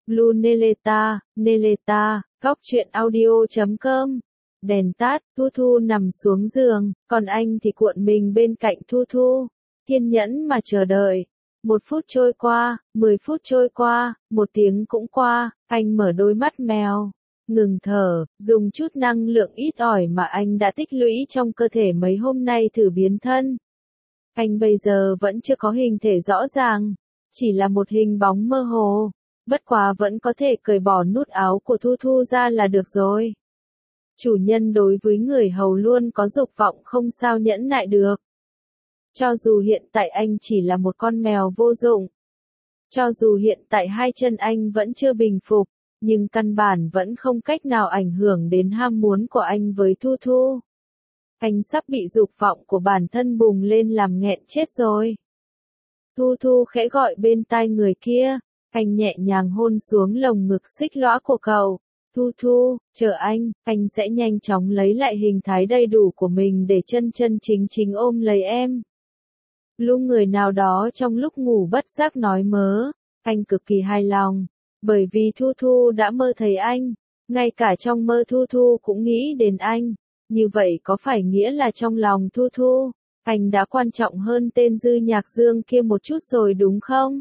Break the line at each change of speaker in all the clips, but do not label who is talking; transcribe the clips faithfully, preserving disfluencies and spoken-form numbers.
Blue Neleta, Neleta, góc truyện audio chấm com. Đèn tắt, Thu Thu nằm xuống giường, còn anh thì cuộn mình bên cạnh Thu Thu. Kiên nhẫn mà chờ đợi. Một phút trôi qua, mười phút trôi qua, một tiếng cũng qua, anh mở đôi mắt mèo. Ngừng thở, dùng chút năng lượng ít ỏi mà anh đã tích lũy trong cơ thể mấy hôm nay thử biến thân. Anh bây giờ vẫn chưa có hình thể rõ ràng, chỉ là một hình bóng mơ hồ. Bất quá vẫn có thể cởi bỏ nút áo của Thu Thu ra là được rồi. Chủ nhân đối với người hầu luôn có dục vọng không sao nhẫn nại được. Cho dù hiện tại anh chỉ là một con mèo vô dụng. Cho dù hiện tại hai chân anh vẫn chưa bình phục, nhưng căn bản vẫn không cách nào ảnh hưởng đến ham muốn của anh với Thu Thu. Anh sắp bị dục vọng của bản thân bùng lên làm nghẹn chết rồi. Thu Thu khẽ gọi bên tai người kia, anh nhẹ nhàng hôn xuống lồng ngực xích lõa của cậu. Thu Thu, chờ anh, anh sẽ nhanh chóng lấy lại hình thái đầy đủ của mình để chân chân chính chính ôm lấy em. Lúc người nào đó trong lúc ngủ bất giác nói mớ, anh cực kỳ hài lòng, bởi vì Thu Thu đã mơ thấy anh, ngay cả trong mơ Thu Thu cũng nghĩ đến anh, như vậy có phải nghĩa là trong lòng Thu Thu, anh đã quan trọng hơn tên Dư Nhạc Dương kia một chút rồi đúng không?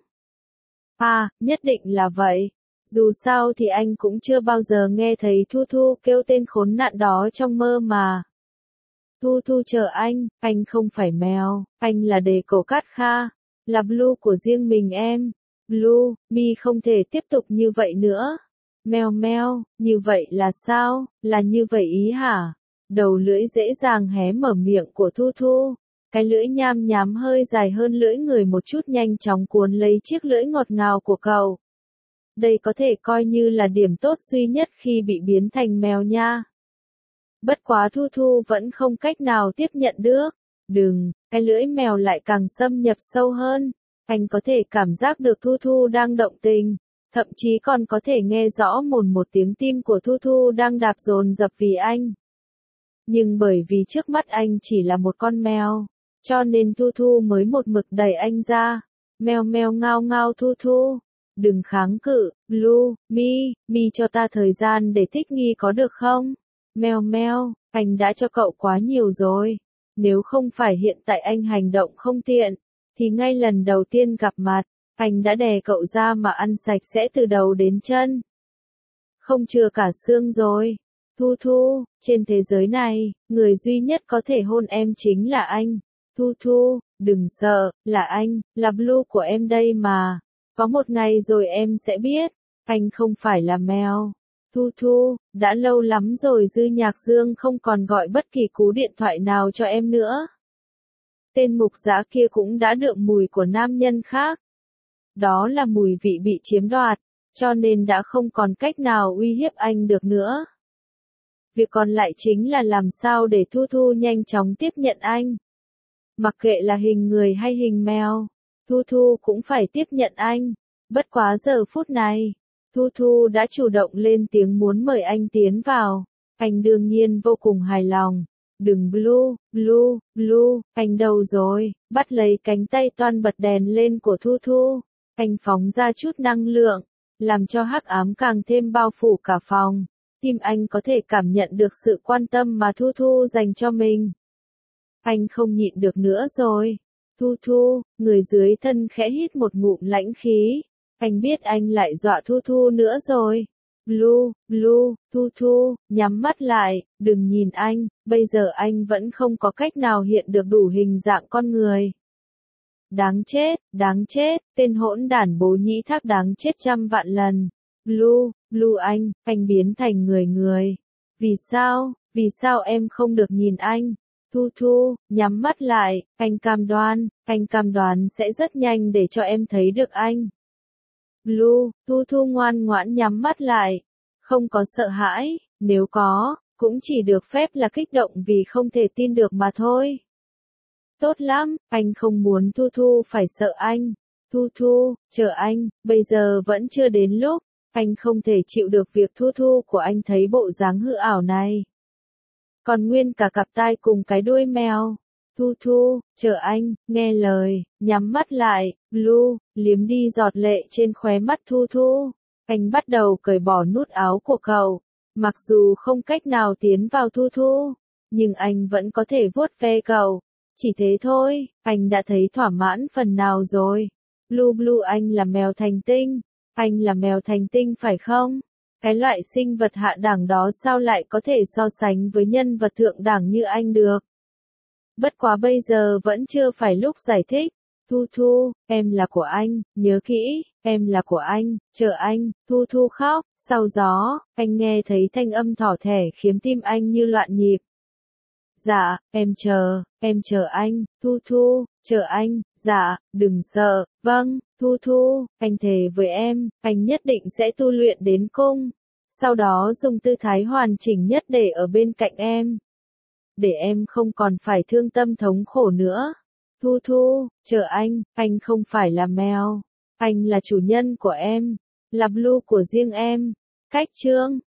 À, nhất định là vậy. Dù sao thì anh cũng chưa bao giờ nghe thấy Thu Thu kêu tên khốn nạn đó trong mơ mà. Thu Thu chờ anh, anh không phải mèo, anh là đề cổ Cát Kha, là Blue của riêng mình em. Blue, mi không thể tiếp tục như vậy nữa. Meo meo, như vậy là sao, là như vậy ý hả? Đầu lưỡi dễ dàng hé mở miệng của Thu Thu. Cái lưỡi nham nhám hơi dài hơn lưỡi người một chút nhanh chóng cuốn lấy chiếc lưỡi ngọt ngào của cậu. Đây có thể coi như là điểm tốt duy nhất khi bị biến thành mèo nha. Bất quá Thu Thu vẫn không cách nào tiếp nhận được. Đừng, cái lưỡi mèo lại càng xâm nhập sâu hơn. Anh có thể cảm giác được Thu Thu đang động tình. Thậm chí còn có thể nghe rõ mồn một tiếng tim của Thu Thu đang đạp dồn dập vì anh. Nhưng bởi vì trước mắt anh chỉ là một con mèo, cho nên Thu Thu mới một mực đẩy anh ra. Mèo mèo ngao ngao Thu Thu. Đừng kháng cự, Blue, mi, mi cho ta thời gian để thích nghi có được không? Mèo mèo, anh đã cho cậu quá nhiều rồi. Nếu không phải hiện tại anh hành động không tiện, thì ngay lần đầu tiên gặp mặt, anh đã đè cậu ra mà ăn sạch sẽ từ đầu đến chân. Không chừa cả xương rồi. Thu Thu, trên thế giới này, người duy nhất có thể hôn em chính là anh. Thu Thu, đừng sợ, là anh, là Blue của em đây mà. Có một ngày rồi em sẽ biết, anh không phải là mèo. Thu Thu, đã lâu lắm rồi Dư Nhạc Dương không còn gọi bất kỳ cú điện thoại nào cho em nữa. Tên mục dã kia cũng đã đượm mùi của nam nhân khác. Đó là mùi vị bị chiếm đoạt, cho nên đã không còn cách nào uy hiếp anh được nữa. Việc còn lại chính là làm sao để Thu Thu nhanh chóng tiếp nhận anh. Mặc kệ là hình người hay hình mèo, Thu Thu cũng phải tiếp nhận anh. Bất quá giờ phút này, Thu Thu đã chủ động lên tiếng muốn mời anh tiến vào. Anh đương nhiên vô cùng hài lòng. Đừng Blue, Blue, Blue, anh đâu rồi? Bắt lấy cánh tay toan bật đèn lên của Thu Thu. Anh phóng ra chút năng lượng, làm cho hắc ám càng thêm bao phủ cả phòng. Tim anh có thể cảm nhận được sự quan tâm mà Thu Thu dành cho mình. Anh không nhịn được nữa rồi. Thu Thu, người dưới thân khẽ hít một ngụm lãnh khí. Anh biết anh lại dọa Thu Thu nữa rồi. Blue, Blue, Thu Thu, nhắm mắt lại, đừng nhìn anh, bây giờ anh vẫn không có cách nào hiện được đủ hình dạng con người. Đáng chết, đáng chết, tên hỗn đản bố nhĩ thác đáng chết trăm vạn lần. Blue, Blue anh, anh biến thành người người. Vì sao, vì sao em không được nhìn anh? Thu Thu, nhắm mắt lại, anh cam đoan, anh cam đoan sẽ rất nhanh để cho em thấy được anh. Blue, Thu Thu ngoan ngoãn nhắm mắt lại, không có sợ hãi, nếu có, cũng chỉ được phép là kích động vì không thể tin được mà thôi. Tốt lắm, anh không muốn Thu Thu phải sợ anh. Thu Thu, chờ anh, bây giờ vẫn chưa đến lúc, anh không thể chịu được việc Thu Thu của anh thấy bộ dáng hư ảo này. Còn nguyên cả cặp tai cùng cái đuôi mèo. Thu Thu, chờ anh, nghe lời, nhắm mắt lại, Blue, liếm đi giọt lệ trên khóe mắt Thu Thu. Anh bắt đầu cởi bỏ nút áo của cậu. Mặc dù không cách nào tiến vào Thu Thu, nhưng anh vẫn có thể vuốt ve cậu. Chỉ thế thôi, anh đã thấy thỏa mãn phần nào rồi. Blue Blue, anh là mèo thành tinh. Anh là mèo thành tinh phải không? Cái loại sinh vật hạ đẳng đó sao lại có thể so sánh với nhân vật thượng đẳng như anh được? Bất quá bây giờ vẫn chưa phải lúc giải thích. Thu Thu, em là của anh, nhớ kỹ, em là của anh, chờ anh. Thu Thu khóc, sau gió, anh nghe thấy thanh âm thỏ thẻ khiến tim anh như loạn nhịp. Dạ, em chờ, em chờ anh. Thu Thu, chờ anh. Dạ, đừng sợ. Vâng, Thu Thu, anh thề với em, anh nhất định sẽ tu luyện đến cung. Sau đó dùng tư thái hoàn chỉnh nhất để ở bên cạnh em. Để em không còn phải thương tâm thống khổ nữa. Thu Thu, chờ anh, anh không phải là mèo. Anh là chủ nhân của em, là Blue của riêng em. Cách chương